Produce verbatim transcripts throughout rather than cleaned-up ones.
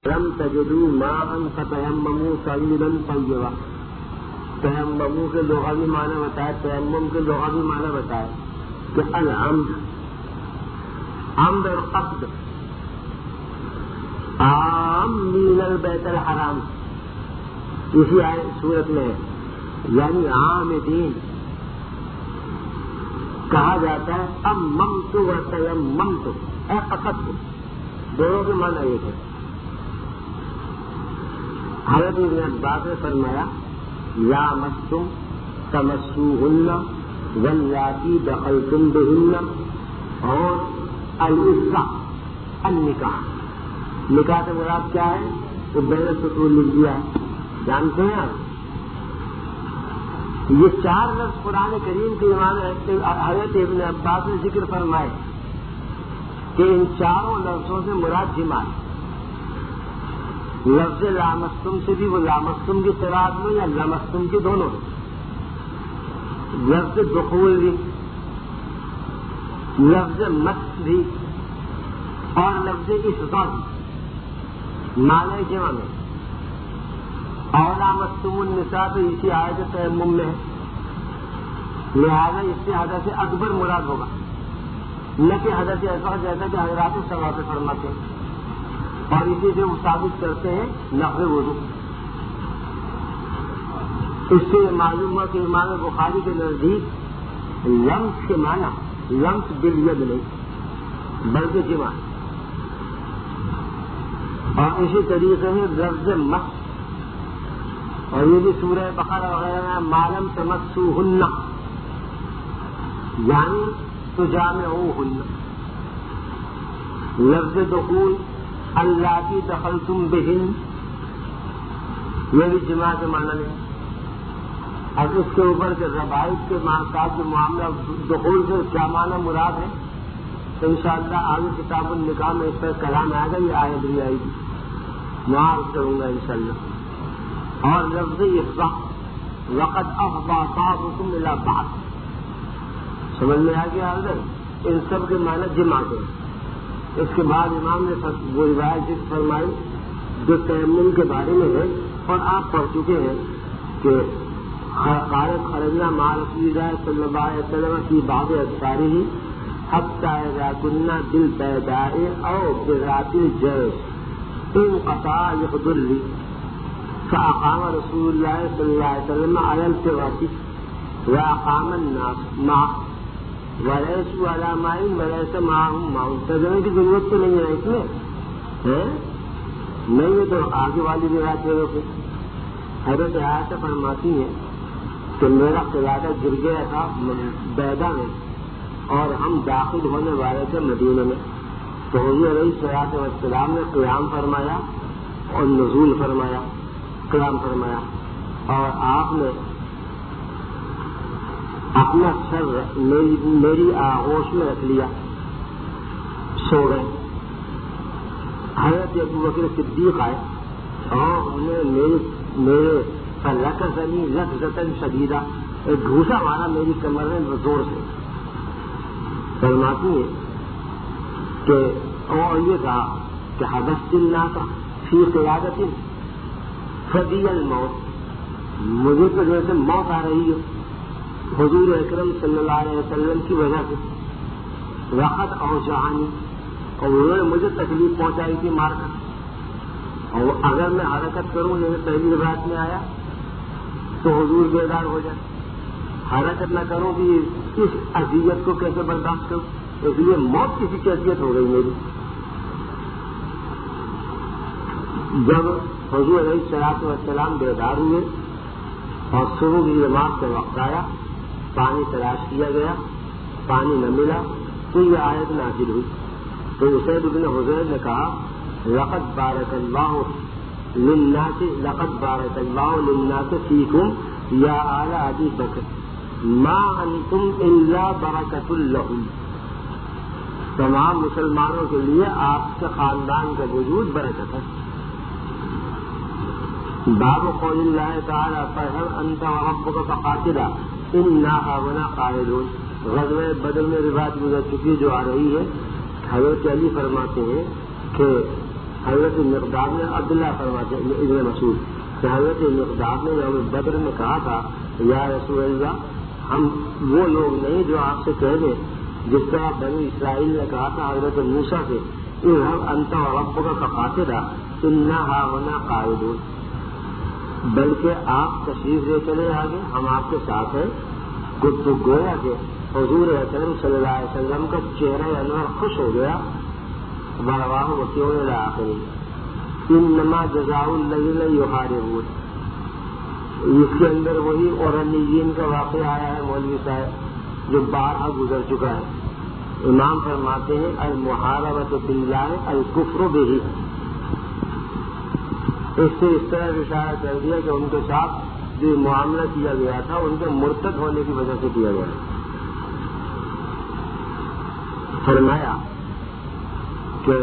لم تجدوا ماء فتيمموا صعيدا طيبا. تیمم کے لغوی معنی بتائے, تیمم کے لغوی معنی بتائے کہ العمد, عمد اور قصد. عامین البیت الحرام اسی صورت میں ہے, یعنی عامدین کہا جاتا ہے. اممت و تیممت اے قصدت, دونوں کے معنی ایک ہے. حضرت ابن عباس نے فرمایا یا مستم تمسوہن واللاتی دخلتم بہن, اور العصہ النکاح. نکاح سے مراد کیا ہے تو بین السطور لکھ دیا ہے, جانتے ہیں آپ. یہ چار لفظ قرآن کریم کے ایمان حضرت ابن عباس نے ذکر فرمائے کہ ان چاروں لفظوں سے مراد جماع. لفظ لامستم سے بھی وہ لامستم کی قرآن میں یا لامستم کی دونوں, لفظ دخول بھی, لفظ مس بھی, اور لفظ افضا بھی معنی جمع میں. اور لامستم النساء تو اسی آیت تیمم میں ہے, لہذا اس سے حدث اکبر مراد ہوگا, نہ کہ حدث ایسا جیسا کہ حضرات سوا سے فرماتے ہیں, اور اسی سے وہ ثابت کرتے ہیں نفل وضو. اس سے معلوم ہوا کہ امام بخاری کے نزدیک لمس کے معنی لمس بالید نہیں بلکہ جمع. اور اسی طریقے سے لفظ مس, اور یہ بھی سورہ بقرہ وغیرہ میں معلوم تمسوہن یعنی تجامعوہن. لفظ دخول اللاتی دخلتم بہن یہ بھی جماع کے معنی نہیں. اب اس کے اوپر کے ربائط کے ساتھ جو معاملہ دخول سے کیا معنی مراد ہے تو انشاءاللہ آگے کتاب النکاح میں اس پر کلام آئے گا, یہ آیت بھی آئے گی, معاف کروں گا انشاءاللہ. اور لفظ افضا وقد افضا بعضکم الی بعض, سمجھ میں آ گیا حضرت, ان سب کے معنی جمع کے. اس کے بعد امام نے وہ روایت ذکر فرمائی جو تیمم کے بارے میں ہے, اور آپ پڑھ چکے ہیں کہ خارج خرجنا مع رسول اللہ صلی اللہ علیہ وسلم کی بعض اذکارہ حتی اذا کنا بالبیداء او بذات الجیش انقطع یقدر لی فاقام رسول اللہ صلی اللہ علیہ وسلم علی الفراش واقام الناس معه ولیسو علی مائن ولیس معهم ماء. ترجمے کی ضرورت تو نہیں ہے اس میں, نہیں ہے تو آگے والی روایت ہے. حضرت عائشہ فرماتی ہے کہ میرا قلعہ گر گیا تھا بیدا میں, اور ہم داخل ہونے والے تھے مدینہ میں, تو حضور علیہ الصلوۃ والسلام نے قیام فرمایا اور نزول فرمایا, قیام فرمایا, اور آپ نے اپنا سر میری, میری آغوش میں رکھ لیا, سو گئے. حضرت ابو بکر صدیق آئے اور انہیں میرے میرے لکزنی لفظتاً شدیدہ, ایک گھوسا مارا میری کمر میں زور سے. فرماتی ہے کہ اور یہ کہا کہ حدثت الناس فی قیادت فدی الموت, مجھے تو جیسے موت آ رہی ہے حضور اکرم صلی اللہ علیہ وسلم کی وجہ سے. وقت اوجعنی, اور انہوں نے مجھے تکلیف پہنچائی تھی مار کر, اور اگر میں حرکت کروں جیسے پہلی روایت میں آیا تو حضور بیدار ہو جائے, حرکت نہ کروں کہ اس اذیت کو کیسے برداشت کروں, اس لیے موت کسی کی اذیت ہو گئی میری. جب حضور علیہ الصلوۃ والسلام بیدار ہوئے اور صبح کی نماز کا وقت آیا, پانی تلاش کیا گیا, پانی نہ ملا, تو یہ آیت نازل ہوئی. تو اسید بن حضیر نے کہا لقد بارک اللہ للناس لقد بارک اللہ للناس فیکم یا آل ابی بکر ما انتم الا برکۃ لہم. تمام مسلمانوں کے لیے آپ کے خاندان کا وجود برکت ہے. باب قول اللہ تعالیٰ فَهَلْ أَنْتَ وَرَبُّكَ فَقَاتِلَا إِنَّا هَاهُنَا قَاعِدُونَ. غزوہ بدر میں روایت گزر چکی جو آ رہی ہے, حضرت علی فرماتے ہیں کہ حضرت مقداد نے عبداللہ فرماتے ابن مسعود کہ حضرت مقداد نے یوم بدر میں کہا تھا یا رسول اللہ ہم وہ لوگ نہیں جو آپ سے کہہ دیں جس طرح بنی اسرائیل نے کہا تھا حضرت موسیٰ سے اذهب انت وربك فقاتلا انا هاهنا قاعدون، بلکہ آپ تشریف لے چلے آگے ہم آپ کے ساتھ ہیں. تو گویا کہ حضور اکرم صلی اللہ علیہ وسلم کا چہرہ انور خوش ہو گیا. برواہ وکیل الآخری انما جزاء الذین یحاربون، اس کے اندر وہی اورنیین کا واقعہ آیا ہے مولوی صاحب جو بارہ گزر چکا ہے. امام فرماتے ہیں المحاربۃ باللہ الکفر بہ، اس سے اس طرح اشارہ کر دیا کہ ان کے ساتھ جو معاملہ کیا گیا تھا ان کے مرتد ہونے کی وجہ سے کیا گیا. فرمایا کہ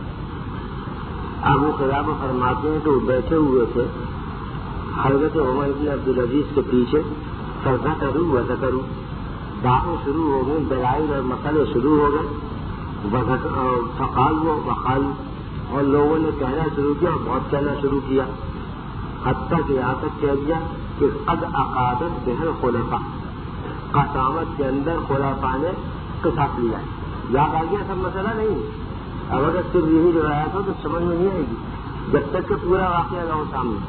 ابو قلابہ فرماتے ہیں کہ وہ بیٹھے ہوئے تھے حضرت عمر بن عبدالعزیز کے پیچھے، فضا کروں وضا کروں، باتیں شروع ہو گئی، دلائل اور مسئلے شروع ہو گئے، فقال و وقال، اور لوگوں نے کہنا شروع کیا اور بہت کہنا شروع کیا، حتیٰ کہ یہاں تک کہہ دیا کہ قد عقادت بہر خلفاء، قسامت کے اندر خلفاء نے قصاص لیا ہے. یاد آ گیا سب مسئلہ نہیں. اب اگر صرف یہی روایت ہو تو سمجھ میں نہیں آئے گی جب تک کہ پورا واقعہ نہ ہو سامنے.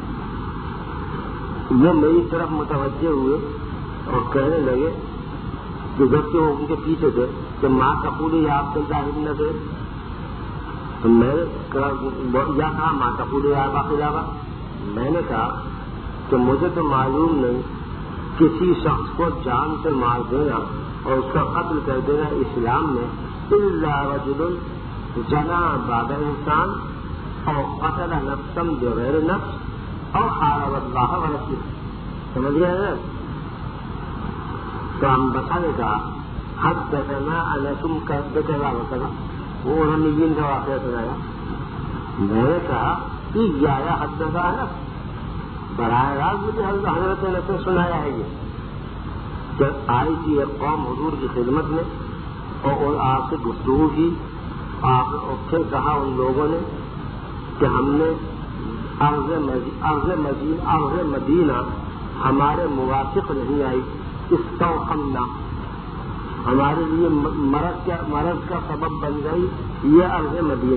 وہ میری طرف متوجہ ہوئے اور کہنے لگے کہ جب کہ وہ ان کے پیچھے تھے کہ ماں کپوری آپ کے ظاہر نہ تھے، تو میں نے یا کہا ماں کپوری آپ کے علاوہ، میں نے کہا کہ مجھے تو معلوم نہیں کسی شخص کو جان سے مار دینا اور اس کا قتل کر دینا اسلام میں الا رجل جنا بعد انسان اور قتل نفسا بغیر نفس اور حارب اللہ ورسولہ. سمجھ گئے نا؟ تو ہم بتا نے کہا حدثنا انکم کذا وکذا، وہ انہوں نے جن کا واقعہ سنایا. میں نے کہا کہ یا حدثنا انس، براہ راست مجھے حضرت نے تو سنایا ہے یہ کہ آئی تھی ایک قوم حضور کی خدمت میں اور آپ سے گفتگو کی. آپ پھر کہا ان لوگوں نے کہ ہم نے ارض مدینہ ہمارے موافق نہیں آئی، استوقمنا، ہمارے لیے مرض کا مرض کا سبب بن گئی یہ ارض مدینہ.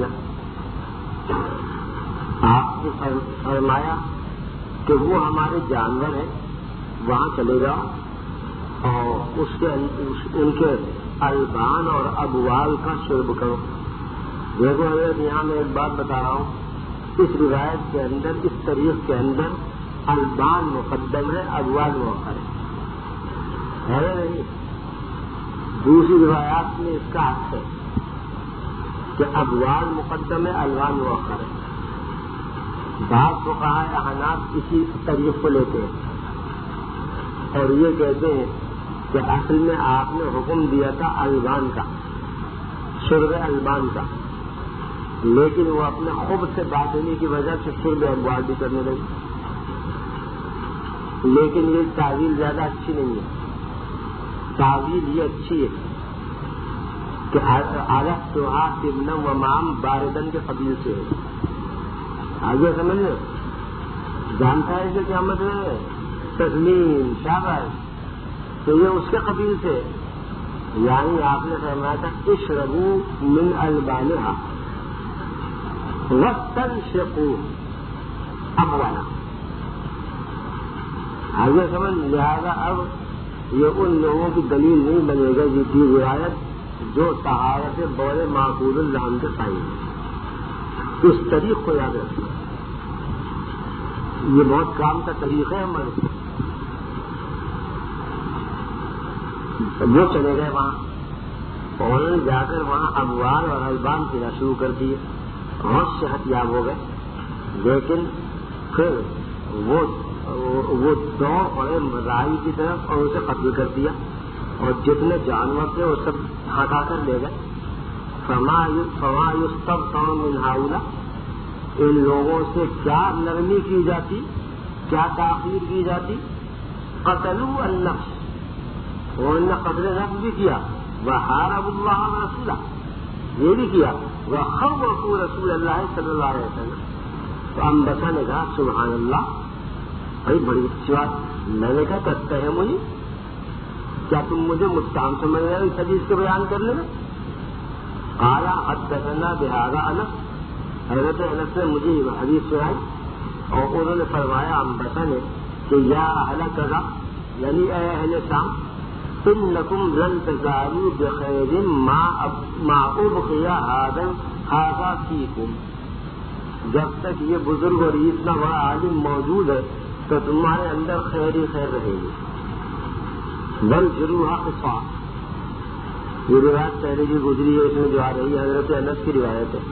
آپ نے فرمایا کہ وہ ہمارے جانور ہیں، وہاں چلے جاؤ اور اس کے ان کے البان اور ابوال کا شرب کرو. دیکھو حضرت یہاں میں ایک بات بتا رہا ہوں، اس روایت کے اندر اس تاریخ کے اندر البان مقدم ہے، ابوال مؤخر ہے نہیں. دوسری روایات میں اس کا حق ہے کہ ابوال مقدم ہے، البان مؤخر ہے. بعض فقہاء احناف اسی طریق کو لیتے ہیں اور یہ کہتے ہیں کہ اصل میں آپ نے حکم دیا تھا البان کا، شرب البان کا، لیکن وہ اپنے خوب سے باطنی کی وجہ سے شرب ابوال بھی کرنے لگے. لیکن یہ تعویل زیادہ اچھی نہیں ہے. تعویل یہ اچھی ہے کہ عرف تو ہاتھ و مام باردن کے قبیل سے ہے. آگے سمجھ لو، جانتا ہے کہ کیا مطلب ہے تسلیم شاباش، تو یہ اس کے قبیل سے، یعنی آپ نے فرمایا تھا اشربوا من البانہا واستنشقوا ابوالا. آگے سمجھ، لہذا اب یہ ان لوگوں کی دلیل نہیں بنے گا یہ کی روایت جو طہارت بول معقول اللحم کے قائم ہے. اس طریق کو یاد رکھنا، یہ بہت کام کا طریقہ ہے ہمارے. وہ چلے گئے وہاں اور انہوں نے جا کر وہاں ابوال اور البان پینا شروع کر دیے، بہت صحت یاب ہو گئے. لیکن پھر وہ وہ دوڑ پڑے رائی کی طرف اور اسے قتل کر دیا اور جتنے جانور تھے وہ سب ہٹا کر لے گئے. فما یستبطن من ہؤلاء، ان لوگوں سے کیا نرمی کی جاتی، کیا تاخیر کی جاتی. قتلوا النفس، انہوں نے قتل نفس بھی کیا، وحاربوا اللہ ورسولہ، یہ بھی کیا وخوفوا رسول اللہ صلی اللہ علیہ وسلم. تو انبسا نے کہا سبحان اللہ، بھائی بڑی اچھی بات. میں نے کہا کرتے ہیں مجھے، کیا تم مجھے متہم سمجھ رہے ہو اس حدیث کے بیان کرنے میں؟ قال حدثنا بهذا انس، حضرت انس نے مجھے یہ حدیث سنائی اور انہوں نے فرمایا انبسا نے کہ یا اہل کذا، یعنی اے اہل شام، انکم لن تزالوا بخیر ما ما ابقی هذا هذا فیکم، جب تک یہ بزرگ اور اتنا بڑا عالم موجود ہے تو تمہارے اندر خیر ہی خیر رہے گی. بل جروح قصاص، یہ روایت پہلے کی گزری ہے، اس میں جو آ رہی ہے حضرت انس کی روایت ہے.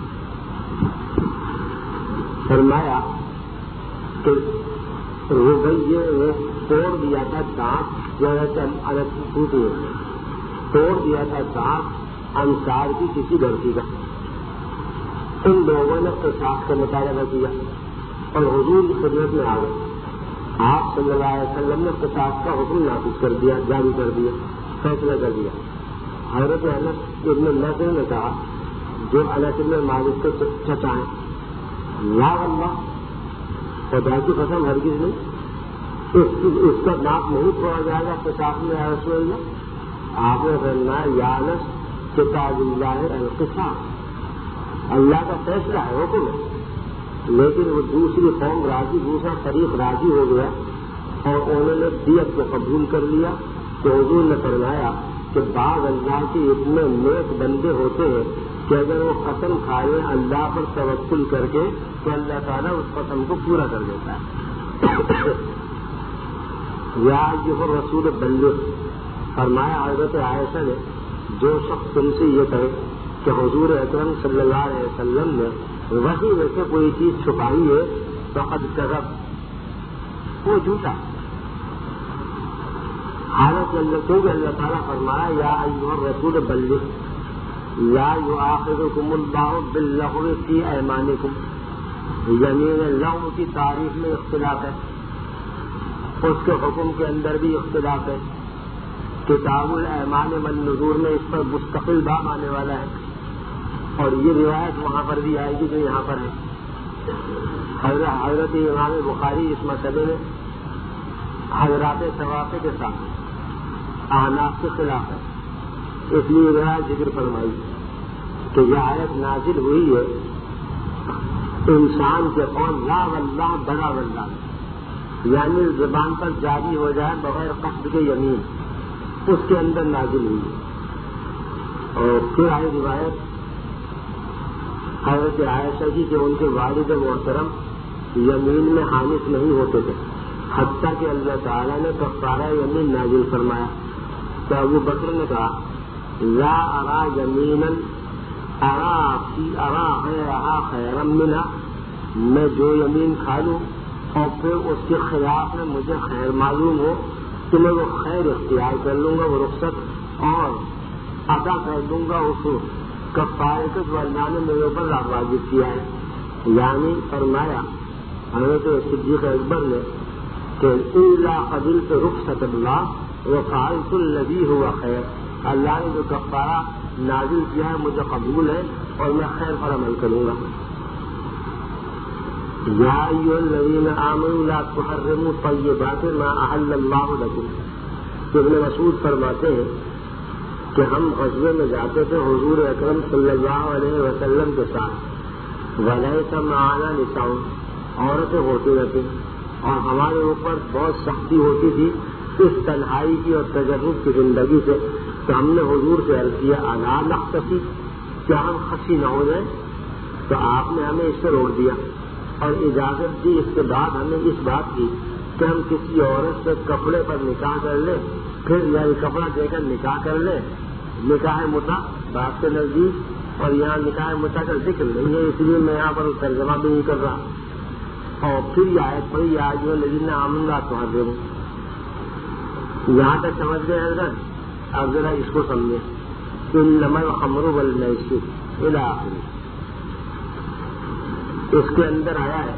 فرمایا کہ روبیے نے توڑ دیا تھا دانت، جو ہے انس ٹوٹے توڑ دیا تھا دانت انصار کی کسی لڑکی کا. ان لوگوں نے قصاص کا مطالبہ کیا اور حضور کی خدمت میں آ گئے. آپ صلی اللہ علیہ وسلم نے قصاص کا حکم نافذ کر دیا، جاری کر دیا، فیصلہ کر دیا. حضرت انس ابن نصر نے کہا، جو انس ابن مالک کے چچا ہیں، لا واللہ، خدا کی قسم ہرگز نہیں، اس کا ناک نہیں چھوڑا جائے گا قصاص میں یا رسول اللہ. آپ نے فرمایا یا انس کتاب اللہ القصاص، اللہ کا فیصلہ ہے، حکم ہے. لیکن وہ دوسری قوم راضی، دوسرا فریق راضی ہو گیا اور انہوں نے دیت کو قبول کر لیا. تو حضور نے فرمایا کہ بعض اللہ کے اتنے نیک بندے ہوتے ہیں کہ اگر وہ قسم کھائے اللہ پر توکل کر کے تو اللہ تعالیٰ اس قسم کو پورا کر دیتا ہے. یا ایھا الرسول بلغ، فرمایا حضرت عائشہ نے، جو شخص تم سے یہ کہے کہ حضور اکرم صلی اللہ علیہ وسلم نے وحی میں سے کوئی چیز چھپائی ہے تو قد کذب، وہ جھوٹا. حالت اللہ اللہ تعالیٰ فرمایا یا ایھا الرسول بلغ لا یؤاخذکم اللہ باللغو فی ایمانکم. یمین لغو کی تعریف میں اختلاف ہے، اس کے حکم کے اندر بھی اختلاف ہے. کتاب الایمان والنذور میں اس پر مستقل باب آنے والا ہے اور یہ روایت وہاں پر بھی آئے گی جو یہاں پر ہے. حضرت حضرت امام بخاری اس مسئلے میں حضرات ثوابے کے ساتھ احناف کے خلاف ہے، اس لیے روایت ذکر فرمائی کہ یہ آیت نازل ہوئی ہے انسان کے قول لا واللہ بلا واللہ، یعنی زبان پر جاری ہو جائے بغیر قصد کے یمین، اس کے اندر نازل ہوئی. اور پھر آئی روایت حضرت عائشہ جی کہ ان کے والد محترم یمین میں حانف نہیں ہوتے تھے، حتیٰ کہ اللہ تعالیٰ نے کفارہ یمین نازل فرمایا. تو ابو بکر نے کہا لا ارا یمینا ارا فی ارا غیرہا خیرا منہا، میں جو یمین کھا لوں اور پھر اس کے خلاف میں مجھے خیر معلوم ہو تو میں وہ خیر اختیار کر لوں گا، وہ رخصت اور ادا کر دوں گا اس کفارے کو جو اللہ نے میرے اوپر واجب کیا ہے. یعنی فرمایا حضرت صدیق اکبر نے کہ الا قبلت رخصت اللہ وفعلت الذی هو خیر، اللہ نے جو کفارہ نازل کیا ہے مجھے قبول ہے اور میں خیر پر عمل کروں گا. یا ایھا الذین آمنوا لا تحرموا طیبات ما احل اللہ لکم. ابن مسعود فرماتے ہیں کہ ہم غزوے میں جاتے تھے حضور اکرم صلی اللہ علیہ وسلم کے ساتھ، ولیس معنا نساء، عورتیں ہوتی رہتی اور ہمارے اوپر بہت سختی ہوتی تھی اس تنہائی کی اور تجرب کی زندگی سے. تو ہم نے حضور سے عرض کیا الا نختصی، کیا ہم خصی نہ ہو جائیں؟ تو آپ نے ہمیں اس سے روک دیا اور اجازت دی. اس کے بعد ہمیں اس بات کی کہ ہم کسی عورت سے کپڑے پر نکاح کر لیں، پھر یعنی کپڑا دے کر نکاح کر لیں. نکاح متع باپ کے نزدیک، اور یہاں نکاح متع کا ذکر نہیں ہے، اس لیے میں یہاں پر ترجمہ بھی نہیں کر رہا. اور پھر یہ آیت پڑھی یا ایھا الذین آمنوا لا تحرموا. یہاں تک سمجھ گئے حضرت؟ اب ذرا اس کو سمجھیں. انما الخمر والمیسر الی آخر، اس کے اندر آیا ہے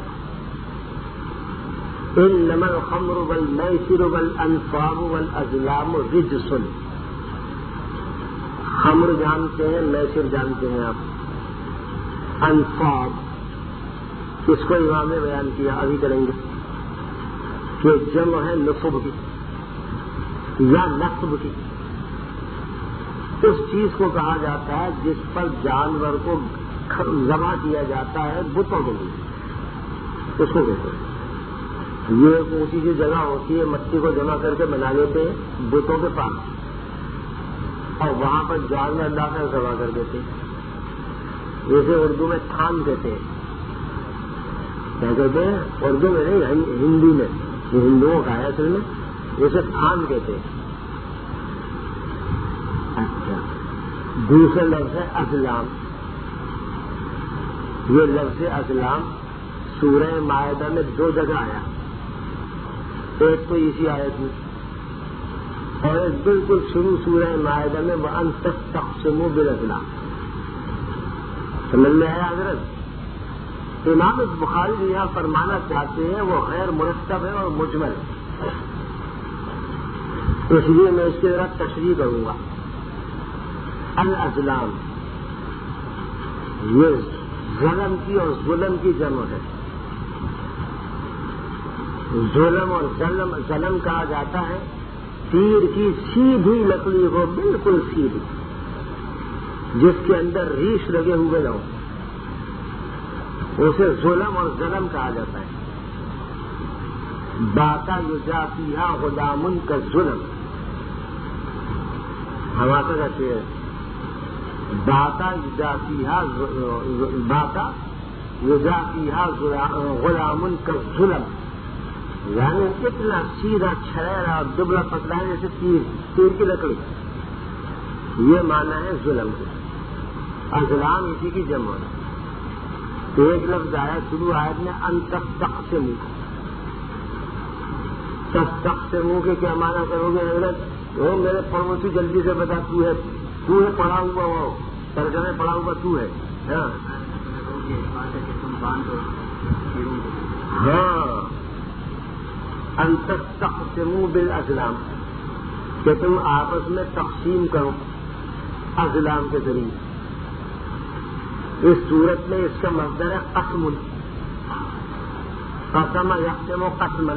انما الخمر والمیسر والانصاب والازلام رجس. خمر جانتے ہیں، میسر جانتے ہیں آپ، انصاب، اس کو امام نے بیان کیا، ابھی کریں گے کہ جمع ہے نصب کی یا نصب کی. اس چیز کو کہا جاتا ہے جس پر جانور کو ذبح کیا جاتا ہے بتوں کے لیے، اس کو کہتے ہیں. یہ ایک اونچی سی جگہ ہوتی ہے، مٹی کو جمع کر کے بنا لیتے ہیں بتوں کے پاس، اور وہاں پر جانور لا کر ذبح کر دیتے ہیں. جیسے اردو میں تھان کہتے ہیں. کیا کہتے ہیں؟ اردو میں نہیں، ہندی میں، یہ ہندوؤں کا ہے اصل میں، جیسے تھان کہتے ہیں. اچھا، دوسرا لفظ ہے ازلام. یہ لفظ ازلام سورہ مائدہ میں دو جگہ آیا، ایک تو اسی آیت میں، اور ایک بالکل شروع سورہ مائدہ میں وَأَن تَسْتَقْسِمُوا بِالْأَزْلَامِ. سمجھ میں آیا حضرت؟ امام بخاری جو یہاں فرمانا چاہتے ہیں وہ غیر مرتب ہے اور مجمل ہے، اس لیے میں اس کی ذرا تشریح کروں گا. الازلام یہ ظلم کی اور ظلم کی جمع ہے. ظلم اور ظلم ظلم کہا جاتا ہے تیر کی سیدھی لکڑی ہو، بالکل سیدھی، جس کے اندر ریش لگے ہوئے نہ ہو، اسے ظلم اور ظلم کہا جاتا ہے. باتا یجافیہا غلام کا ظلم، ہمارا کہتے ہیں باتا یجافیہا باتا یجافیہا غلام کا ظلم، یعنی اتنا سیدھا چھڑیرا اور دبلا پتلا ہے جیسے تیر تیر کی لکڑی. یہ معنی ہے ظلم کا. ازلام اسی کی جمع ہے. ایک لفظ آیا شروع آیت میں ان تستقسموا. تستقسموا کے کیا معنی کرو گے حضرت؟ وہ میرے پڑوسی جلدی سے بتا، تو ہے تو ہے پڑھا ہوا وہ ترجمے پڑھا ہوا تو ہے. ہاں، ان تستقسموا بالازلام، کہ تم آپس میں تقسیم کرو ازلام کے ذریعے. اس صورت میں اس کا مصدر ہے قسم. قسم یقسم قسما،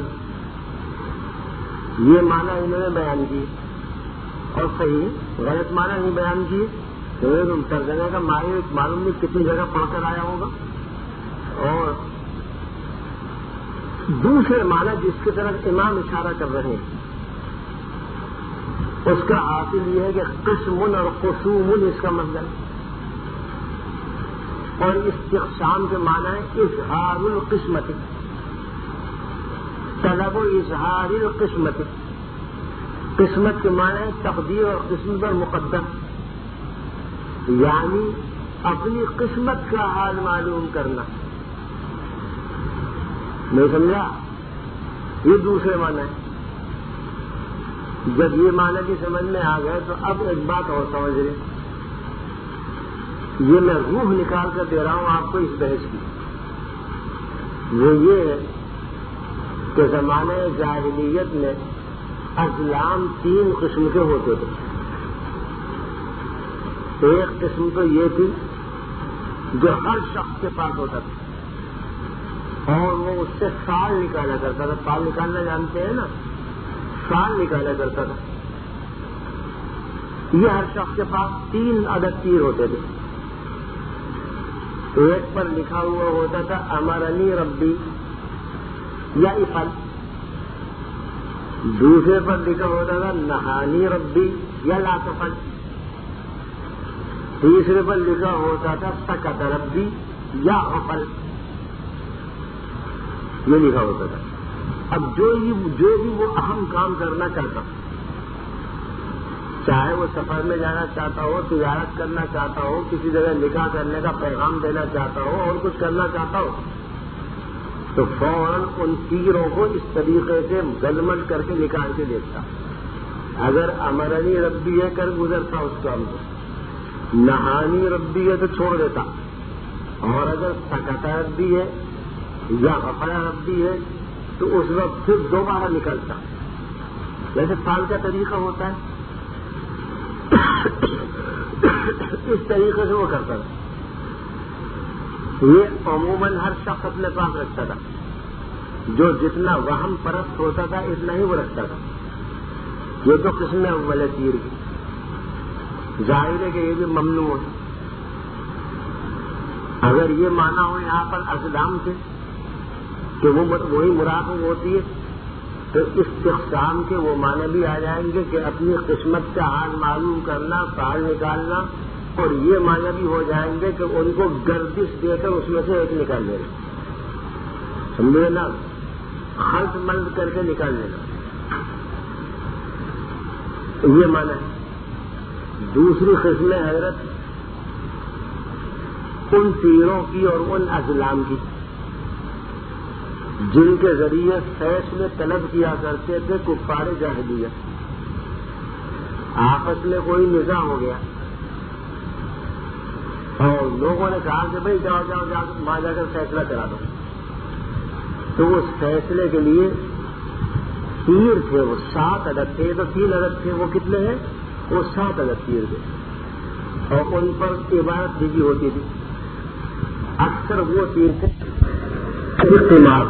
یہ معنی انہوں نے بیان کی اور صحیح غلط معنی نہیں بیان کی. ترجمے کا معنی معلوم نہیں کتنی جگہ پڑھ کر آیا ہوگا. اور دوسرے معنی جس کی طرف امام اشارہ کر رہے ہیں اس کا حاصل یہ ہے کہ قسم اور قسوم اس کا مطلب، اور استقسام کے معنی ہے اظہار القسمت، طلب و اظہار القسمت. قسمت کے معنی ہے تقدیر اور قسمت پر مقدم، یعنی اپنی قسمت کا حال معلوم کرنا. نہیں سمجھا؟ یہ دوسرے معنی ہے. جب یہ معنی بھی سمجھ میں آ گئے تو اب ایک بات اور سمجھ لیں. یہ میں روح نکال کر دے رہا ہوں آپ کو اس بحث کی. وہ یہ ہے کہ زمانے جاہلیت میں ازلام تین قسم کے ہوتے تھے. ایک قسم تو یہ تھی جو ہر شخص کے پاس ہوتا تھا اور وہ اس سے سال نکالا کرتا تھا. سال نکالنا جانتے ہیں نا؟ سال نکالا کرتا تھا. یہ ہر شخص کے پاس تین عدد تیر ہوتے تھے. ایک پر لکھا ہوا ہوتا تھا امرنی ربی یا افل، دوسرے پر لکھا ہوتا تھا نہانی ربی یا لا تفل، تیسرے پر لکھا ہوتا تھا سکت ربی یا افل. یہ لکھا ہوتا تھا. اب جو جو بھی وہ اہم کام کرنا چاہتا، چاہے وہ سفر میں جانا چاہتا ہو، تجارت کرنا چاہتا ہو، کسی جگہ نکاح کرنے کا پیغام دینا چاہتا ہو، اور کچھ کرنا چاہتا ہو، تو فوراً ان تیروں کو اس طریقے سے گلمٹ کر کے نکال کے دیکھتا. اگر امرنی ربی ہے کر گزرتا اس کام کو، نہانی ربی ہے تو چھوڑ دیتا، اور اگر سکتا ربی ہے یا غفرہ ربی ہے تو اس وقت پھر دوبارہ نکلتا. جیسے سال کا طریقہ ہوتا ہے اس طریقے سے وہ کرتا تھا. یہ عموماً ہر شخص اپنے پاس رکھتا تھا، جو جتنا وہم پرست ہوتا تھا اتنا ہی وہ رکھتا تھا. یہ تو قسم اول ہے تیر کی، ظاہر ہے کہ یہ بھی ممنوع ہے. اگر یہ مانا ہو یہاں پر ازلام سے کہ وہ وہی مراد ہوتی ہے تو استقسام کے وہ معنی بھی آ جائیں گے کہ اپنی قسمت کا حال معلوم کرنا، فعال نکالنا، اور یہ معنی بھی ہو جائیں گے کہ ان کو گردش دے کر اس میں سے ایک نکال لینا. سمجھے نا؟ خلط ملد کر کے نکال لینا، یہ معنی ہے. دوسری قسم حضرت ان تیروں کی اور ان ازلام کی جن کے ذریعے فیصلے طلب کیا کرتے تھے کفار جاہلیہ. آپس میں کوئی نزاع ہو گیا اور لوگوں نے کہا کہ بھائی جاؤ جاؤ جاؤ وہاں جا کر فیصلہ کرا دو. تو اس فیصلے کے لیے تیر تھے، وہ سات عدد تھے. تو تین عدد تھے، وہ کتنے ہیں؟ وہ سات عدد تیر تھے، اور ان پر عبادت بھی ہوتی تھی. اکثر وہ تیر تھے قمار،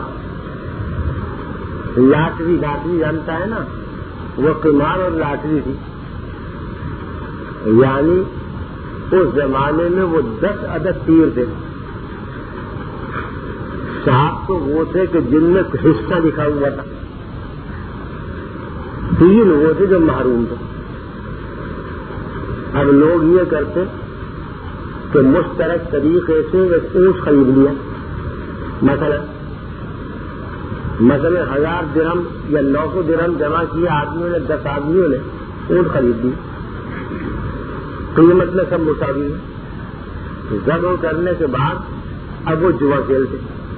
لاٹری لاٹری جانتا ہے نا، وہ قمار اور لاٹری تھی. یعنی اس زمانے میں وہ دس عدد تیر تھے. سات تو وہ تھے کہ جن میں حصہ لکھا ہوا تھا، تین وہ تھے جو محروم تھے. اب لوگ یہ کرتے کہ مشترک طریقے سے ایک اونٹ خرید لیا، مثلا مثلا ہزار درہم یا نو سو درہم جمع کیا آدمیوں نے، دس آدمیوں نے اونٹ خرید لی. قیمت میں سب مساوی ہے. ذبح کرنے کے بعد اب وہ جوا کھیلتے.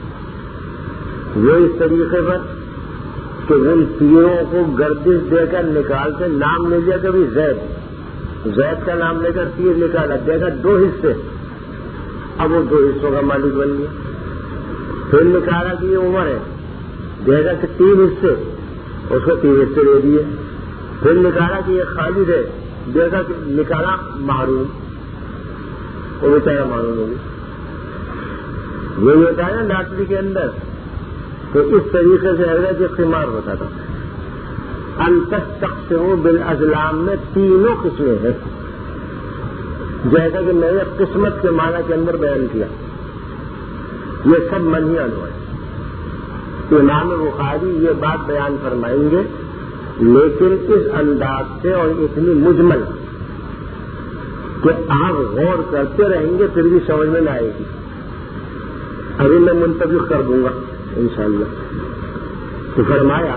وہ اس طریقے پر کہ ان تیروں کو گردش دے کر نکالتے. نام لے لیا کبھی زید، زید کا نام لے کر تیر نکالا، دیکھا دو حصے، اب وہ دو حصوں کا مالک بن گیا. پھر نکالا کہ یہ عمر ہے، دیکھا کہ تین حصے، اس کو تین حصے دے دیے. پھر نکالا کہ یہ خالد ہے، دیکھا کہ نکالا محروم، وہ بیچارہ محروم ہو گیا. یہی ہوتا ہے نا لاٹری کے اندر. تو اس طریقے سے حضرت یہ قمار ہوتا تھا. انتستقسموا بالازلام میں تینوں قسمیں ہیں، جیسا کہ میں نے قسمت کے معنی کے اندر بیان کیا. یہ سب منہی عنہ ہے. امام بخاری یہ بات بیان فرمائیں گے، لیکن اس انداز سے اور اتنی مجمل کہ آپ غور کرتے رہیں گے پھر بھی سمجھ میں نہ آئے گی. ابھی میں منتخب کر دوں گا انشاءاللہ. تو فرمایا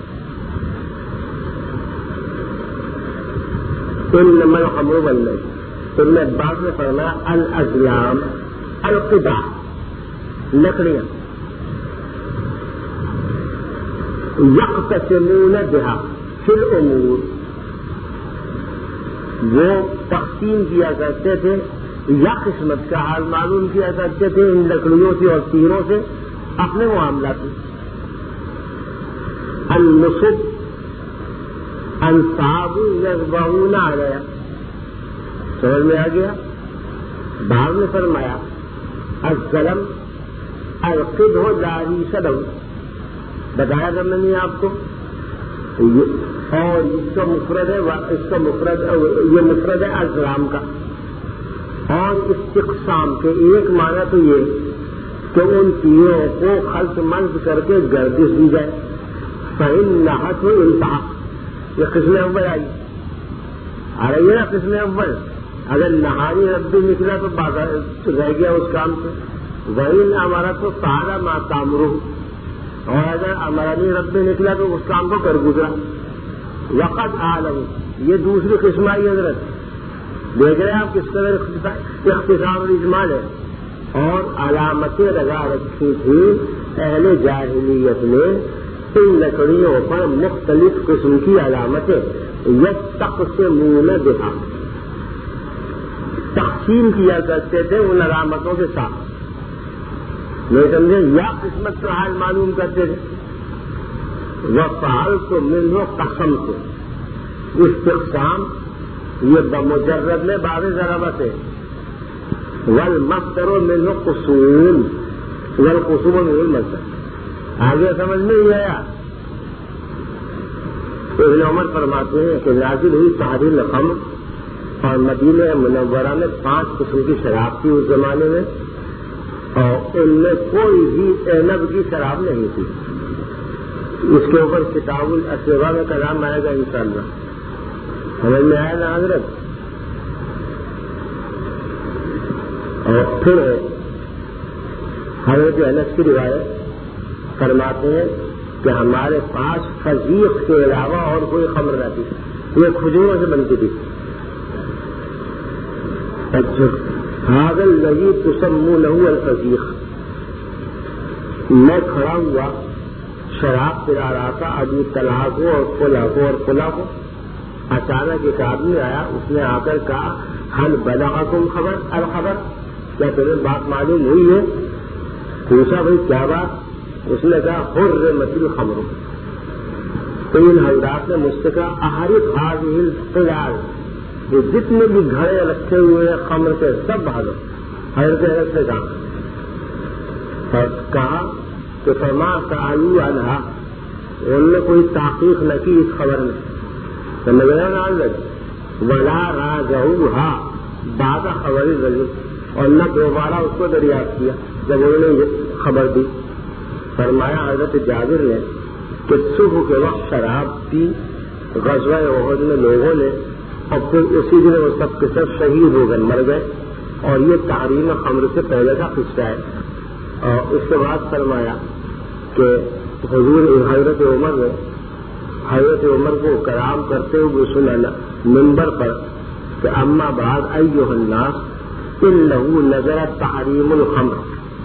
انما الخمر والمیسر. پھر میں بعد میں فرمایا الازلام القدع، لکڑیاں. یقتسمون بها فی الامور، وہ تقسیم کیا کرتے تھے یا قسمت کا حال معلوم کیا کرتے تھے ان لکڑیوں سے اور تیروں سے اپنے معاملات میں. النصب انصاب یذبحون علیہ، سمجھ میں آ گیا. بعد میں فرمایا الظلم القدح لا ریش لہ، بتایا تھا میں نے آپ کو. اور اس کا مفرد ہے، اس کا مفرد یہ مفرد ہے ازلام کا. اور استقسام کے ایک معنی تو یہ کہ ان تیروں کو خلط ملد کر کے گردش دی جائے. فإنها انتہا، یہ قسم اول آئی. آ رہی ہے نا قسم اول. اگر نہاری ربی نکلا تو رہ گیا اس کام سے. وہی ہمارا تو تعالی ما تامرہ، اور اگر امرانی ربی نکلا تو اس کام کو کر گزرا. وقت عالم، یہ دوسری قسم آئی حضرت. دیکھ رہے ہیں آپ کس طرح اختصار اور اجمال ہے. اور علامتیں لگا رکھی تھی اہل جاہلیت نے ان لکڑیوں پر مختلف قسم کی علامتیں. یستقسمون بها، تقسیم کیا کرتے تھے ان علامتوں کے ساتھ. نہیں سمجھے؟ یا قسمت کا حال معلوم کرتے تھے. وفعلت منه قسم سے استقسام یہ بمجرد میں باب ضربت ہے. والمصدر من قصول والقصول من المصدر. آگے سمجھ میں ہی آیا. ابن عمر فرماتے ہیں کہ نازل ہوئی تحریم الخمر اور مدینہ منورہ میں پانچ قسم کی شراب تھی اس زمانے میں اور ان میں کوئی بھی عنب کی شراب نہیں تھی. اس کے اوپر کتاب الاسوا میں کلام آئے گا انشاءاللہ. سمجھ میں آیا نا حضرت. اور پھر حضرت انس کی روایت فرماتے ہیں کہ ہمارے پاس فضیق کے علاوہ اور کوئی خمر نہ تھی. یہ کھجوروں سے بنتی تھی. حاضل لگی تسمونہ الفضیق. میں کھڑا ہوا شراب پلا رہا تھا ابو طلحہ کو اور قلہ کو اور قلہ کو. اچانک ایک آدمی آیا, اس نے آ کر کہا حل بلغکم خبر الخبر, کیا تمہیں بات معلوم ہوئی ہے؟ پوچھا بھائی کیا بات؟ اس نے کہا حرمت الخمر. تو ان حضرات نے مجھ سے کہا احرق هذه القلال, جو جتنے بھی گھڑے رکھے ہوئے ہیں خمر کے سب بھاگو. حضرت انس نے کہا اور کہا کہ فما سألوا عنها, انہوں نے کوئی تحقیق نہ کی اس خبر میں. سمجھ رہے نا حضرت. ولا راجعوها بعد خبر الرجل, اور نہ دوبارہ اس کو دریافت کیا جب انہوں نے یہ خبر دی. فرمایا حضرت جابر نے کہ صبح کے وقت شراب پی غزوہ احد میں لوگوں نے, اور پھر اسی دن وہ سب کے سب شہید ہو گئے, مر گئے. اور یہ تحریم خمر سے پہلے کا قصہ ہے. اور اس کے بعد فرمایا کہ حضور حضرت عمر نے حضرت عمر کو کرام کرتے ہوئے سنا منبر پر کہ اما بعد ایھا الناس انہ نزل تحریم الخمر.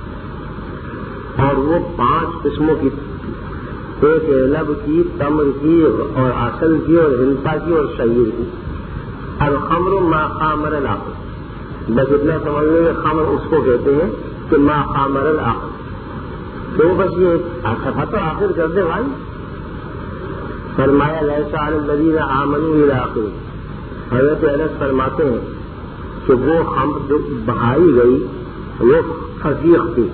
اور وہ پانچ قسموں کی, ایک عنب کی, تمر کی اور عسل کی اور ہنسا کی اور شعیر کی. الخمر ما خامر العقل, بس اتنا سمجھنے میں خمر اس کو کہتے ہیں کہ ما خامر العقل. تو بس یہ صفحہ تو آخر کر دے بھائی. فرمایا لیس علی الذین آمنوا الی آخر. حضرت انس فرماتے ہیں کہ وہ خمر جو بہائی گئی وہ فضیق تھی.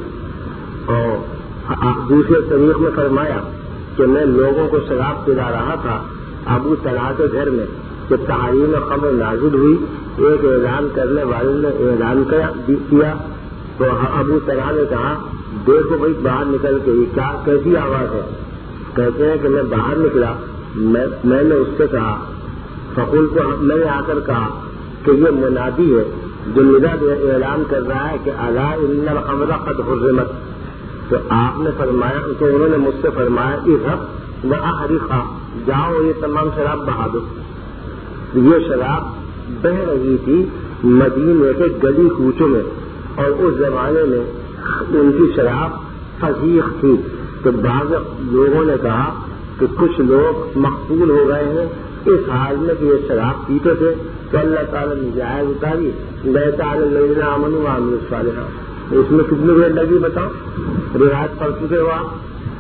اور دوسرے طریق میں فرمایا کہ میں لوگوں کو شراب پلا رہا تھا ابو طلحہ کے گھر میں کہ تحریم خمر نازل ہوئی. ایک اعلان کرنے والے نے اعلان کیا تو ابو طلحہ نے کہا دیکھو بھائی باہر نکل کے یہ کیا کیسی آواز ہے؟ کہتے ہیں کہ میں باہر نکلا, میں میں نے اس سے کہا فقول کو میں نے آ کر کہا کہ یہ منادی ہے جو ندا اعلان کر رہا ہے کہ الا ان الخمر قد حرمت. تو آپ نے فرمایا تو انہوں نے مجھ سے فرمایا اذهب واحرقها, جاؤ یہ تمام شراب بہا دو. یہ شراب بہ رہی تھی مدینے کے گلی کوچوں میں, اور اس زمانے میں ان کی شراب فضیق تھی. تو بعض لوگوں نے کہا کہ کچھ لوگ مقتول ہو گئے ہیں اس حال میں کہ یہ شراب پیتے تھے, تو اللہ تعالیٰ نے جائز اتاری لیس علی الذین آمنوا وعملوا الصالحات. اس میں کتنی دیر لگی بتاؤ؟ روایت پڑھ چکے ہو آپ.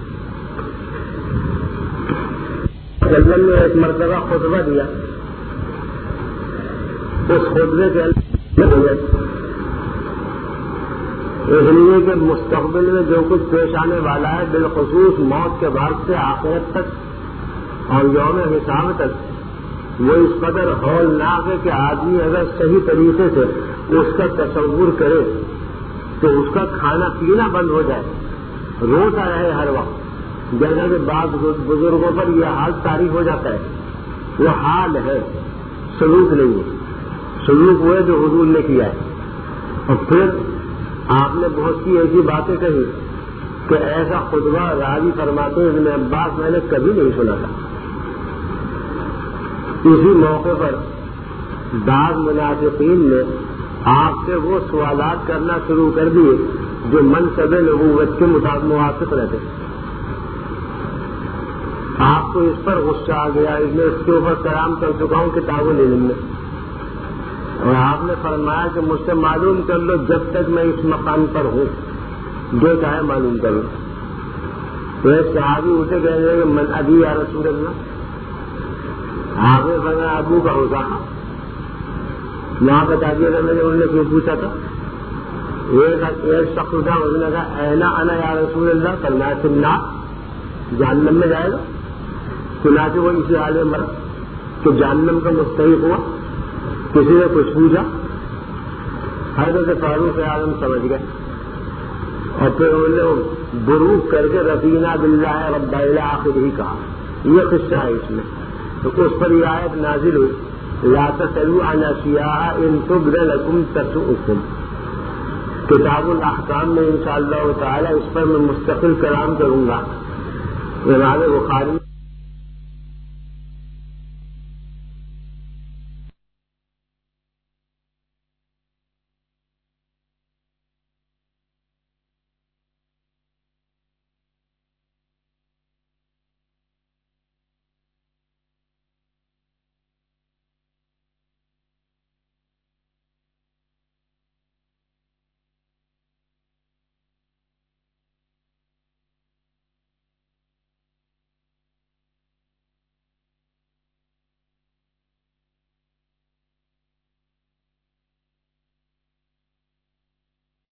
جنگل نے ایک مرتبہ خطبہ دیا, اس خطبے کے اندر اس لیے کہ مستقبل میں جو کچھ پیش آنے والا ہے بالخصوص موت کے بعد سے آخرت تک اور یوم حساب تک وہ اس قدر ہولناک ہے کہ آدمی اگر صحیح طریقے سے اس کا تصور کرے تو اس کا کھانا پینا بند ہو جائے, روتا رہے ہر وقت. جیسا کہ بعض بزرگوں پر یہ حال طاری ہو جاتا ہے, وہ حال ہے, سلوک نہیں ہے. سلوک وہ ہے جو حضور نے کیا ہے. اور پھر آپ نے بہت سی ایسی باتیں کہی کہ ایسا خطبہ راضی فرماتے ہیں ابن عباس میں نے کبھی نہیں سنا تھا. اسی موقع پر بعض منافقین نے آپ سے وہ سوالات کرنا شروع کر دیے جو منصب نبوت کے مطابق موافق رہتے. آپ کو اس پر غصہ آ گیا, اس میں اس کے اوپر کرام کر چکا ہوں کتابوں لینے میں, اور آپ نے فرمایا کہ مجھ سے معلوم کر لو جب تک میں اس مقام پر ہوں, جو چاہے معلوم کر لو. تو ایک صحابی اسے کہہ رہے کہ من ابھی یا رسول اللہ, آپ نے فرمایا ابو کا ہوتا وہاں بتا دیا تھا میں نے, انہوں نے کیوں پوچھا تھا ایک شخص تھا, اس نے کہا اینا انا یا رسول اللہ, فرمایا سننا جہنم میں جائے گا. چنانچہ وہ اسی حال میں مرا کہ جہنم کا مستحق ہوا. کسی نے کچھ پوچھا, حضرت فاروق اعظم سمجھ گئے اور پھر انہوں نے بروک کر کے رفینا باللہ رب الی آخر ہی کہا. یہ قصہ ہے اس میں. تو اس پر یہ آیت نازل ہوئی, لا تسألوا عن اشیاء ان تبد لکم تسؤکم. کتاب الاحکام میں انشاءاللہ تعالی اس پر میں مستقل کلام کروں گا. امام بخاری